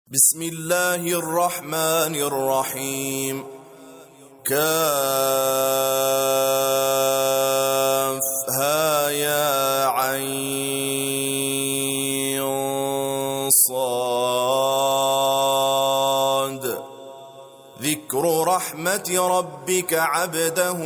بسم الله الرحمن الرحيم. كافها يا عين صاد. ذكر رحمة ربك عبده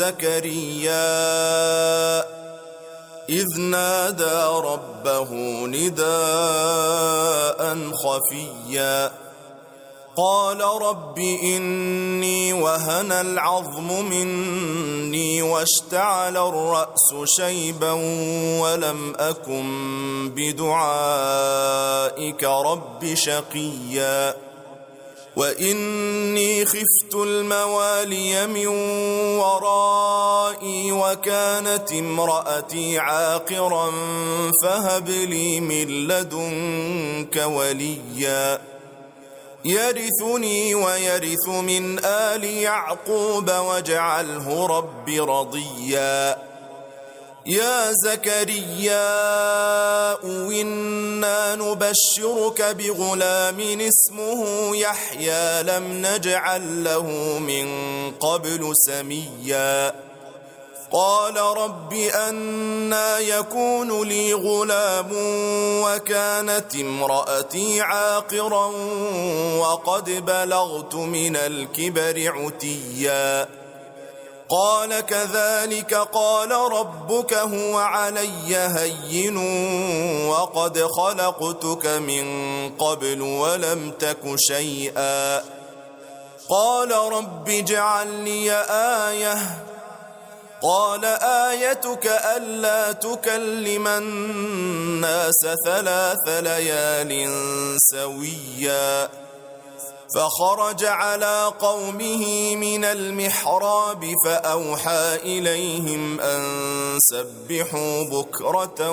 زكريا إذ نادى ربه نداء خفيا قال رب إني وهن العظم مني واشتعل الرأس شيبا ولم أكن بدعائك رب شقيا وإني خفت الموالي من ورائي وكانت امرأتي عاقرا فهب لي من لدنك وليا يرثني ويرث من آل يعقوب واجعله رب رضيا يا زكريا إنا نبشرك بغلام اسمه يحيى لم نجعل له من قبل سميا قال رب أنى يكون لي غلام وكانت امرأتي عاقرا وقد بلغت من الكبر عتيا قال كذلك قال ربك هو علي هين وقد خلقتك من قبل ولم تك شيئا قال رب اجعل لي آية قال آيتك ألا تكلم الناس 3 ليال سويا فخرج على قومه من المحراب فأوحى إليهم أن سبحوا بكرة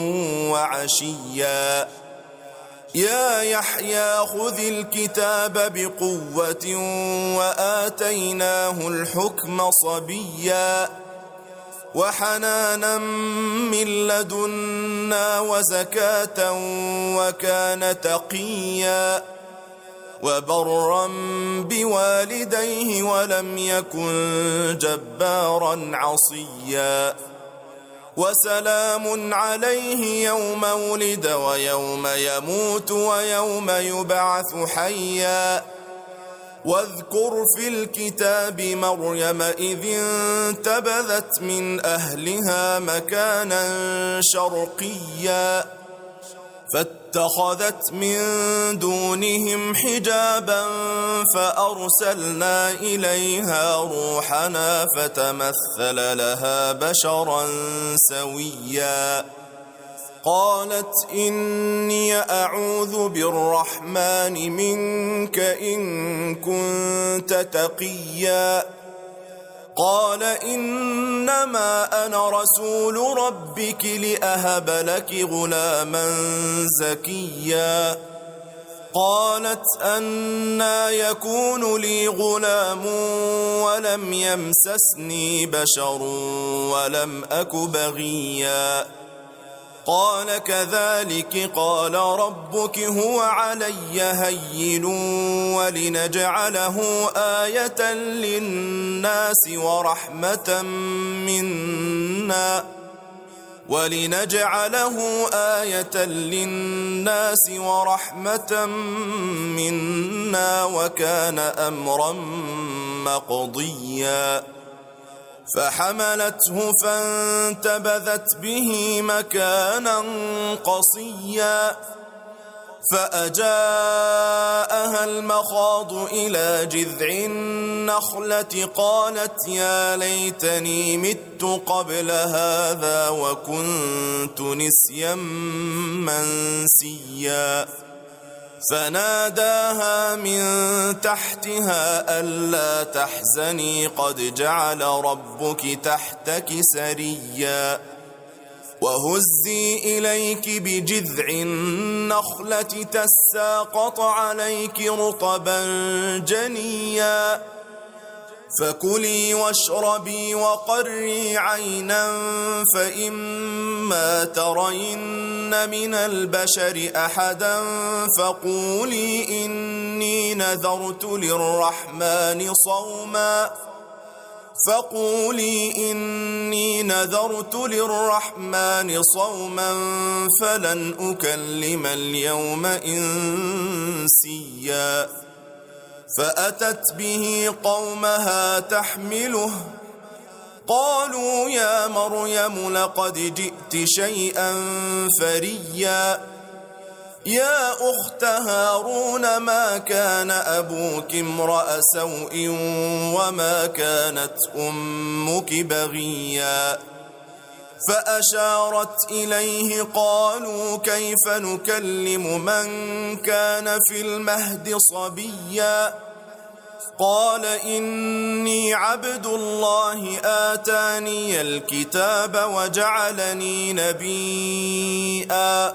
وعشيا يا يحيى خذ الكتاب بقوة وآتيناه الحكم صبيا وحنانا من لدنا وزكاة وكان تقيا وبرا بوالديه ولم يكن جبارا عصيا وسلام عليه يوم ولد ويوم يموت ويوم يبعث حيا واذكر في الكتاب مريم إذ انتبذت من أهلها مكانا شرقيا فاتخذت من دونهم حجابا فأرسلنا إليها روحنا فتمثل لها بشرا سويا قالت إني أعوذ بالرحمن منك إن كنت تقيا قال إنما أنا رسول ربك لأهب لك غلاما زكيا قالت أنى يكون لي غلام ولم يمسسني بشر ولم أك بغيا قال كذلك قال ربك هو علي هين ولنجعله آية للناس ورحمة منا وكان أمرا مقضيا فحملته فانتبذت به مكانا قصيا فأجاءها المخاض إلى جذع النخلة قالت يا ليتني مت قبل هذا وكنت نسيا منسيا فناداها من تحتها ألا تحزني قد جعل ربك تحتك سريا وهزي إليك بجذع النخلة تساقط عليك رطبا جنيا فكلي واشربي وقري عينا فإما ترين من البشر أحدا فقولي إني نذرت للرحمن صوما فلن أكلم اليوم إنسيا فأتت به قومها تحمله قالوا يا مريم لقد جئت شيئا فريا يا أخت هارون ما كان أبوك امرأ سوء وما كانت أمك بغيا فأشارت إليه قالوا كيف نكلم من كان في المهد صبيا قال إني عبد الله آتاني الكتاب وجعلني نبيا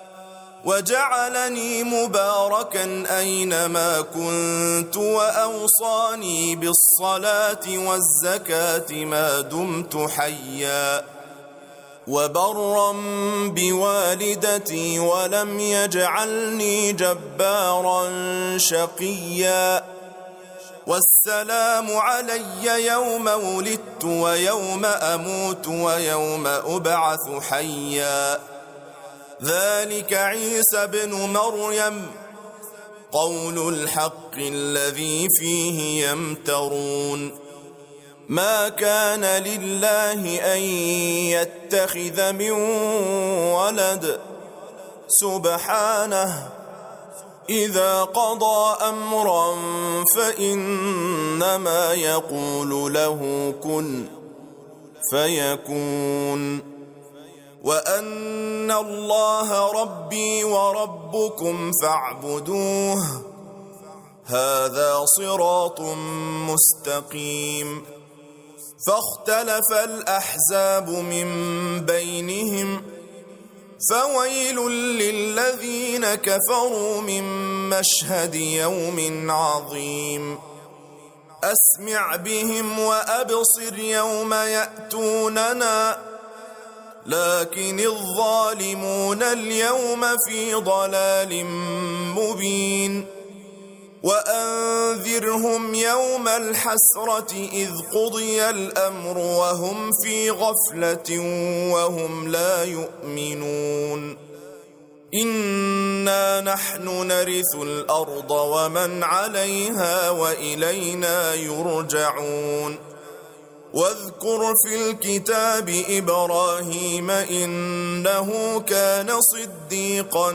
وجعلني مباركا أينما كنت وأوصاني بالصلاة والزكاة ما دمت حيا وبرا بوالدتي ولم يجعلني جبارا شقيا والسلام علي يوم ولدت ويوم أموت ويوم أبعث حيا ذلك عيسى بن مريم قول الحق الذي فيه يمترون ما كان لله أن يتخذ من ولد سبحانه إذا قضى أمرا فإنما يقول له كن فيكون وأن الله ربي وربكم فاعبدوه هذا صراط مستقيم فاختلف الأحزاب من بينهم فويل للذين كفروا من مشهد يوم عظيم أسمع بهم وأبصر يوم يأتوننا لكن الظالمون اليوم في ضلال مبين وأنذرهم يوم الحسرة إذ قضي الأمر وهم في غفلة وهم لا يؤمنون إنا نحن نرث الأرض ومن عليها وإلينا يرجعون واذكر في الكتاب إبراهيم إنه كان صديقا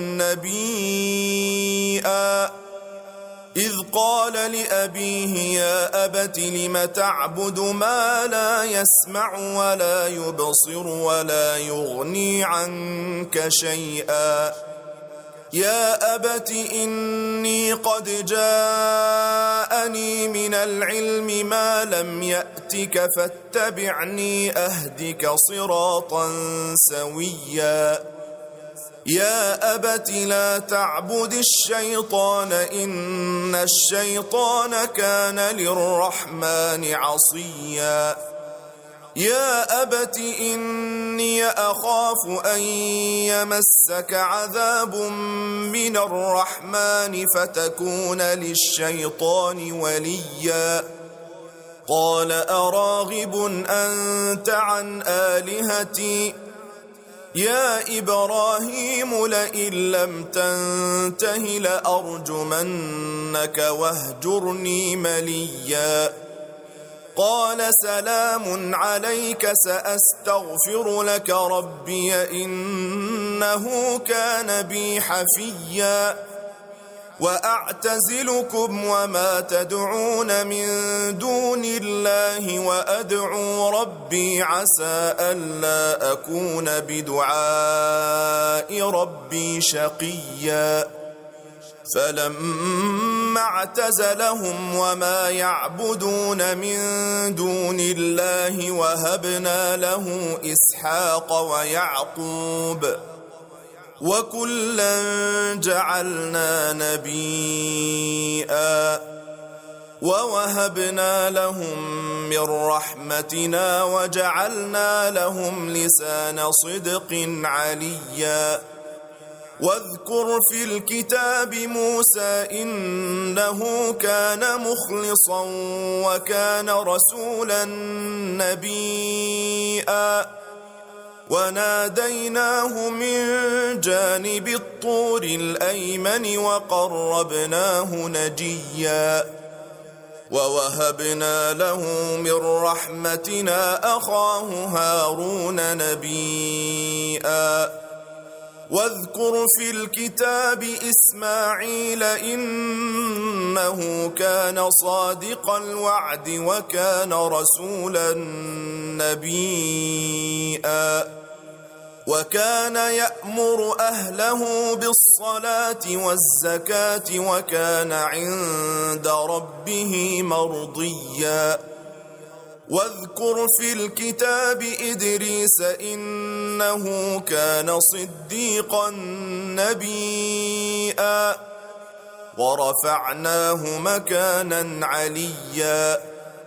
نبيا إذ قال لأبيه يا أبت لم تعبد ما لا يسمع ولا يبصر ولا يغني عنك شيئا يا أبت إني قد جاءني من العلم ما لم يأتك فاتبعني أهدك صراطا سويا يا أبت لا تعبد الشيطان إن الشيطان كان للرحمن عصيا يا أبت إني أخاف أن يمسك عذاب من الرحمن فتكون للشيطان وليا قال أراغب أنت عن آلهتي يا إبراهيم لئن لم تنته لأرجمنك واهجرني مليا قال سلام عليك سأستغفر لك ربي إنه كان بي حفيا وأعتزلكم وما تدعون من دون الله وأدعو ربي عسى ألا أكون بدعاء ربي شقيا فلما اعتزلهم وما يعبدون من دون الله وهبنا له إسحاق ويعقوب وكلا جعلنا نبيا ووهبنا لهم من رحمتنا وجعلنا لهم لسان صدق عليا واذكر في الكتاب موسى إنه كان مخلصا وكان رسولا نبيا وناديناه من جانب الطور الأيمن وقربناه نجيا ووهبنا له من رحمتنا أخاه هارون نبيا واذكر في الكتاب إسماعيل إنه كان صادق الوعد وكان رسولا نبيا وكان يأمر أهله بالصلاة والزكاة وكان عند ربه مرضيا واذكر في الكتاب إدريس إنه كان صديقا نبيا ورفعناه مكانا عليا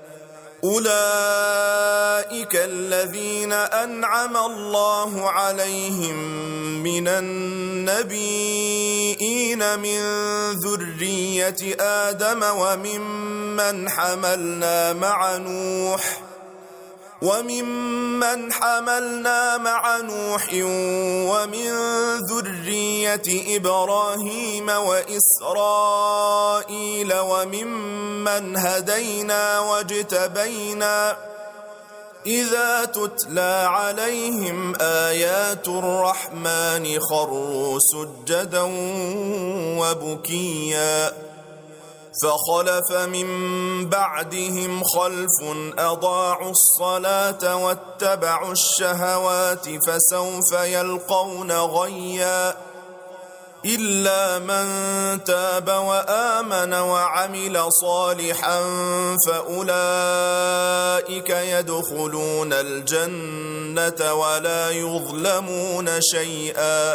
أولئك الذين أنعم الله عليهم من النبيين من ذرية آدم وممن حملنا مع نوح ومن ذرية إبراهيم وإسرائيل وممن هدينا واجتبينا إذا تتلى عليهم آيات الرحمن خروا سجدا وبكيا فخلف من بعدهم خلف أضاعوا الصلاة واتبعوا الشهوات فسوف يلقون غيا إلا من تاب وآمن وعمل صالحا فأولئك يدخلون الجنة ولا يظلمون شيئا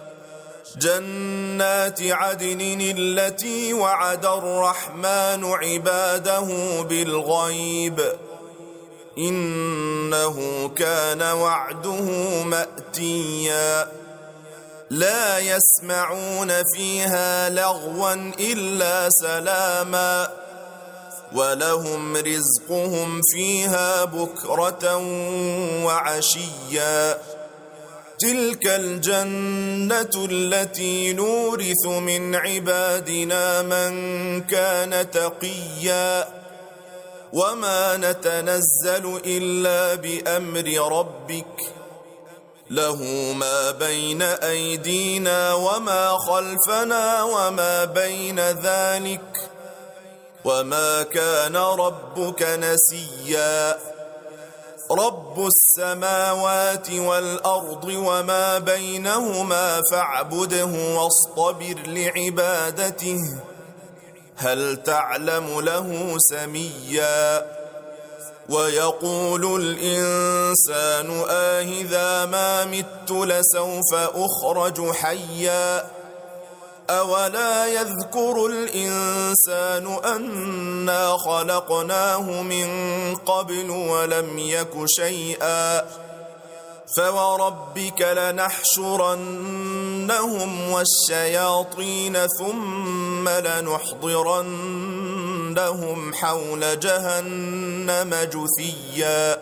جنات عدن التي وعد الرحمن عباده بالغيب إنه كان وعده مأتيا لا يسمعون فيها لغوا إلا سلاما ولهم رزقهم فيها بكرة وعشيا تلك الجنة التي نورث من عبادنا من كان تقيا وما نتنزل إلا بأمر ربك له ما بين أيدينا وما خلفنا وما بين ذلك وما كان ربك نسيا رب السماوات والأرض وما بينهما فاعبده واصطبر لعبادته هل تعلم له سميا ويقول الإنسان آهذا ما مت لسوف أخرج حيا أولا يذكر الإنسان أنا خلقناه من قبل ولم يك شيئا فوربك لنحشرنهم والشياطين ثم لنحضرنهم حول جهنم جثيا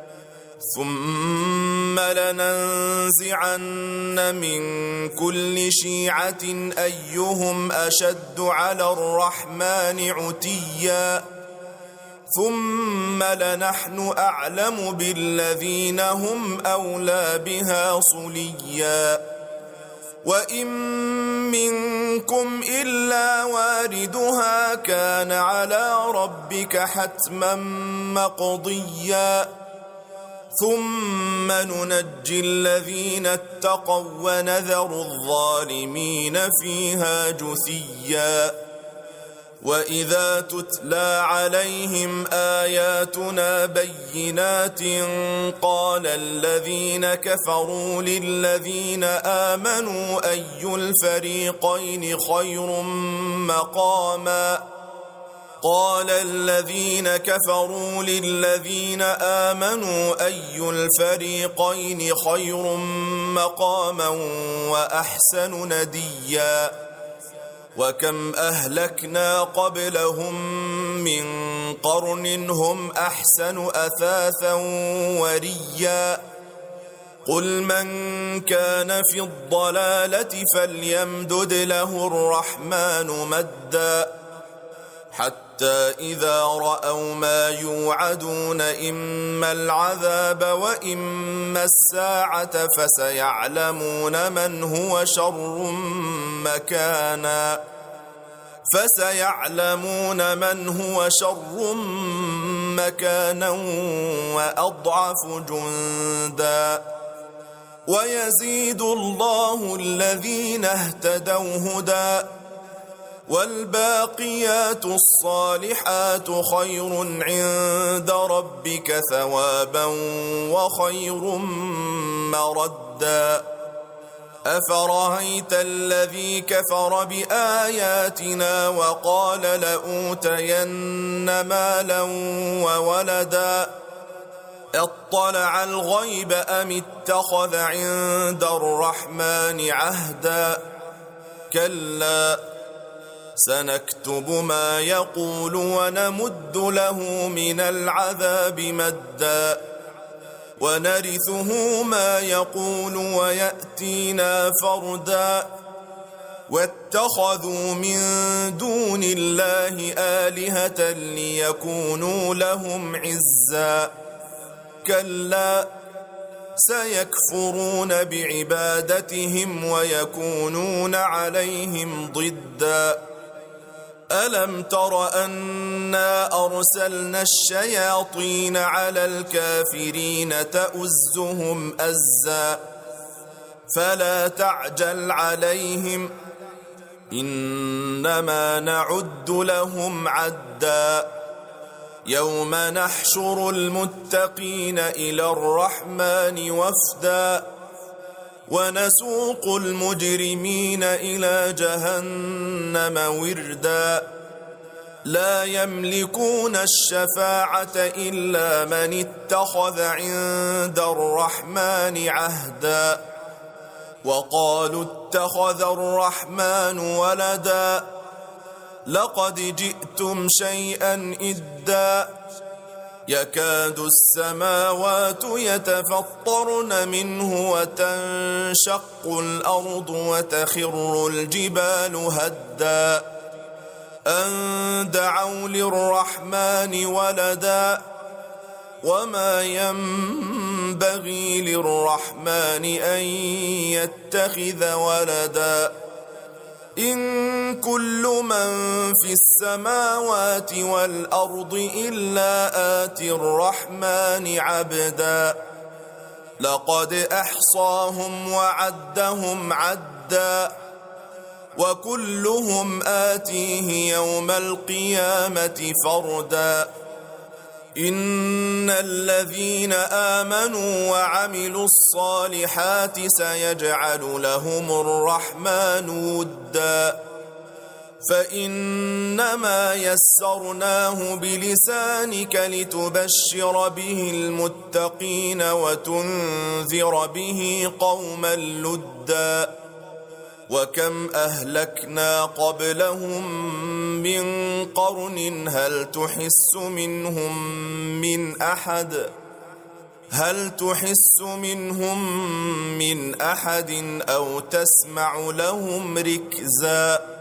ثم لننزعن من كل شيعة أيهم أشد على الرحمن عتيا ثم لنحن أعلم بالذين هم أولى بها صليا وإن منكم إلا واردها كان على ربك حتما مقضيا ثم ننجي الذين اتقوا ونذر الظالمين فيها جثيا وإذا تتلى عليهم آياتنا بينات قال الذين كفروا للذين آمنوا أي الفريقين خير مقاما قال الذين كفروا للذين آمنوا أي الفريقين خير مقاما وأحسن نديا وكم أهلكنا قبلهم من قرن هم أحسن أثاثا وريا قل من كان في الضلالة فليمدد له الرحمن مدا حتى إذا رأوا ما يوعدون إما العذاب وإما الساعة فسيعلمون من هو شر مكانا وأضعف جندا ويزيد الله الذين اهتدوا هدى والباقيات الصالحات خير عند ربك ثوابا وخير مردا أفرأيت الذي كفر بآياتنا وقال لأوتين مالا وولدا اطلع الغيب أم اتخذ عند الرحمن عهدا كلا سنكتب ما يقول ونمد له من العذاب مدا ونرثه ما يقول ويأتينا فردا واتخذوا من دون الله آلهة ليكونوا لهم عزا كلا سيكفرون بعبادتهم ويكونون عليهم ضدا ألم تر أنا أرسلنا الشياطين على الكافرين تؤزهم أزا فلا تعجل عليهم إنما نعد لهم عدا يوم نحشر المتقين إلى الرحمن وفدا ونسوق المجرمين إلى جهنم وردا لا يملكون الشفاعة إلا من اتخذ عند الرحمن عهدا وقالوا اتخذ الرحمن ولدا لقد جئتم شيئا إدا يكاد السماوات يتفطرن منه وتنشق الأرض وتخر الجبال هدا أن دعوا للرحمن ولدا وما ينبغي للرحمن أن يتخذ ولدا إن كل من في السماوات والأرض إلا آتي الرحمن عبدا لقد أحصاهم وعدهم عدا وكلهم آتيه يوم القيامة فردا إن الذين آمنوا وعملوا الصالحات سيجعل لهم الرحمن ودا فإنما يسرناه بلسانك لتبشر به المتقين وتنذر به قوما لدا وكم أهلكنا قبلهم من قرن هل تحس منهم من أحد أو تسمع لهم ركزا